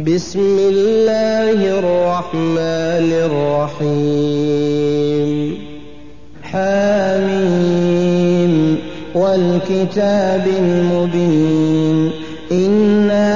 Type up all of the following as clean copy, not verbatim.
بسم الله الرحمن الرحيم حميم والكتاب المبين إنا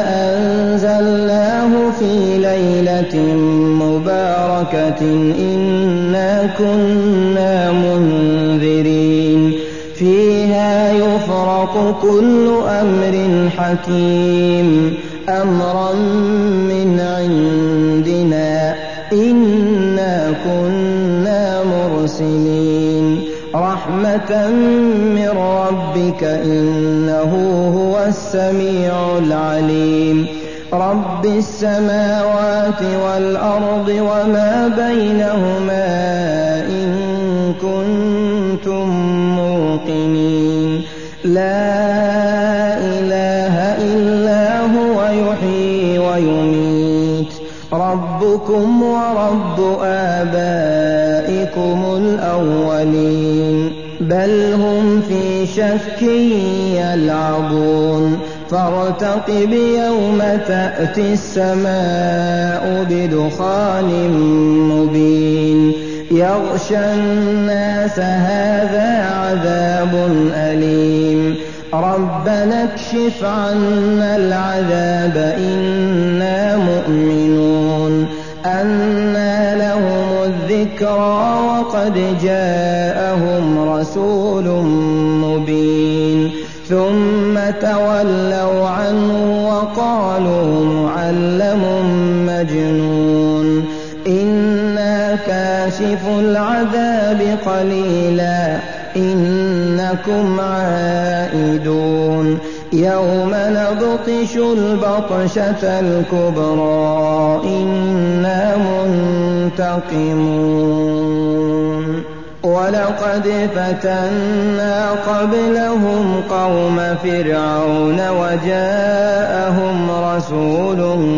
أنزلناه في ليلة مباركة إنا كنا منذرين فيها يفرق كل أمر حكيم أمرا من عندنا إنا كنا مرسلين رحمة من ربك إنه هو السميع العليم رب السماوات والأرض وما بينهما إن كنتم موقنين لا إله إلا هو يحيي ويميت ربكم ورب آبائكم الأولين بل هم في شك يلعبون فارتقب يوم تأتي السماء بدخان مبين يغشى الناس هذا عذاب أليم ربنا اكشف عنا العذاب إنا مؤمنون أنى لهم الذكرى وقد جاءهم رسول مبين ثم تولوا عنه وقالوا معلم مجنون إنا كاشف العذاب قليلا إنكم عائدون يوم نبطش البطشة الكبرى إنا منتقمون ولقد فتنا قبلهم قوم فرعون وجاءهم رسول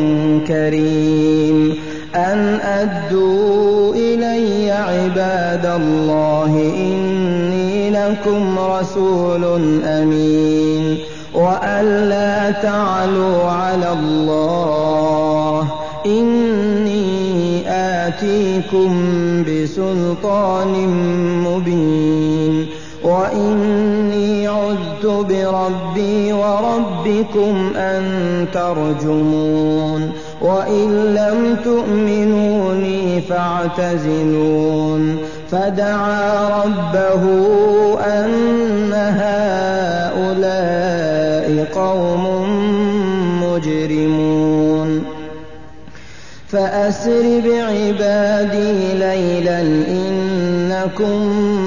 كريم أن أدوا إلي عباد الله إني لكم رسول أمين وأن لا تعلوا على الله إني آتيكم بسلطان مبين وإني عذت بربي وربكم أن ترجمون وإن لم تؤمنوني فاعتزلون فدعا ربه أن هؤلاء قوم مجرمون فأسر بعبادي ليلا إنكم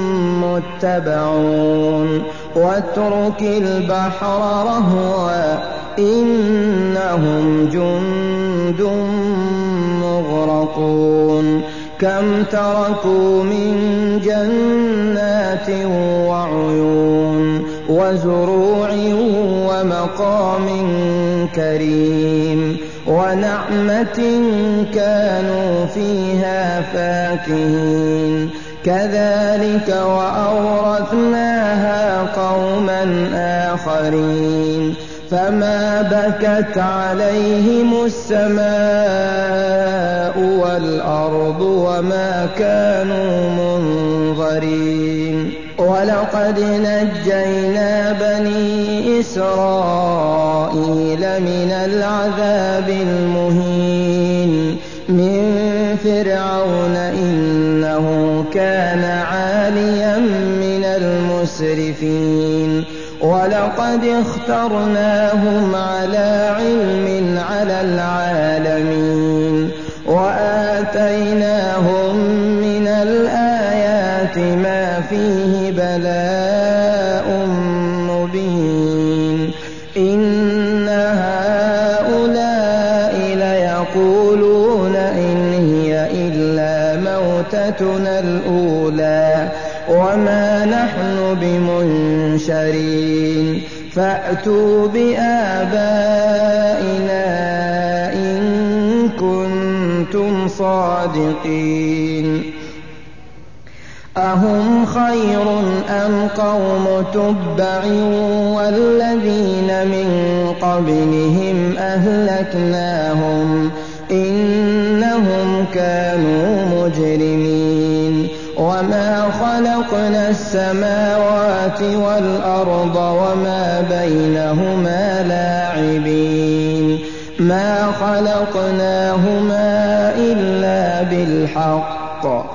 متبعون واترك البحر رهوا إنهم جند مغرقون كم تركوا من جنات وعيون وزروع ومقام كريم ونعمة كانوا فيها فاكهين كذلك وأورثناها قوما آخرين فما بكت عليهم السماء والأرض وما كانوا منظرين ولقد نجينا بني إسرائيل من العذاب المهين من فرعون إنه كان عاليا من المسرفين ولقد اخترناهم على علم على العالمين وآتيناهم من الآيات ما فيه بلاء مبين إن هؤلاء ليقولون إن هي إلا موتتنا الأولى وما نحن بمنشرين فأتوا بآبائنا إن كنتم صادقين أهم خير أم قوم تبع والذين من قبلهم أهلكناهم إنهم كانوا مجرمين وما خلقنا السماوات والأرض وما بينهما لاعبين ما خلقناهما إلا بالحق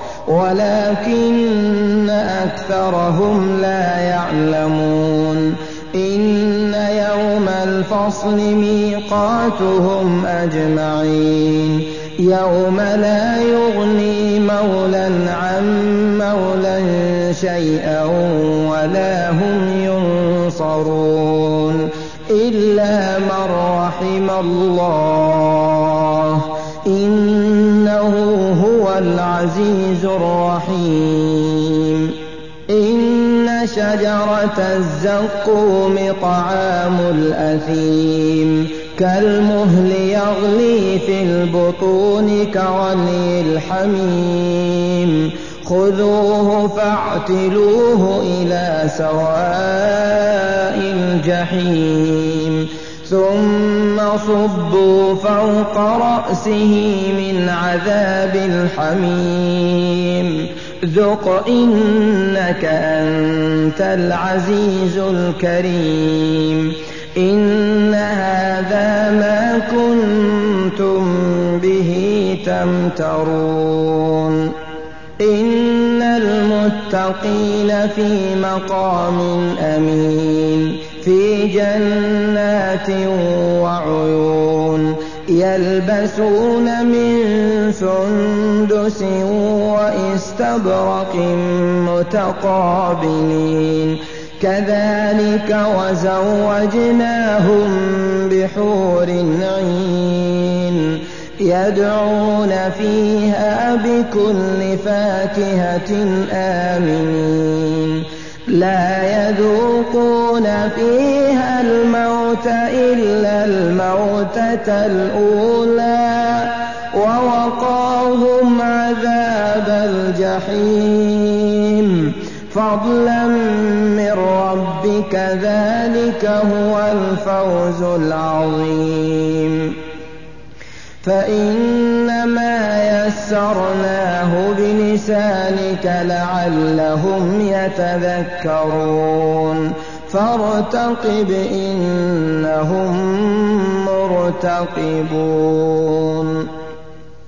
ولكن أكثرهم لا يعلمون إن يوم الفصل ميقاتهم أجمعين يوم لا يغني مولى عن مولى شيئا ولا هم ينصرون إلا من رحم الله إنه هو العزيز الرحيم إن شجرة الزقوم طعام الأثيم كالمهل يغلي في البطون كغلي الحميم خذوه فاعتلوه إلى سواء الجحيم ثم صبوا فوق رأسه من عذاب الحميم ذق إنك أنت العزيز الكريم إن هذا ما كنتم به تمترون إن المتقين في مقام أمين في جنات وعيون يلبسون من سندس وإستبرق متقابلين كذلك وزوجناهم بحور عين يدعون فيها بكل فاكهة آمنين لا يذوقون فيها الموت إلا الموتة الأولى ووقاهم عذاب الجحيم فضلا من ربك ذلك هو الفوز العظيم فإنما يسرناه بلسانك لعلهم يتذكرون فارتقب إنهم مرتقبون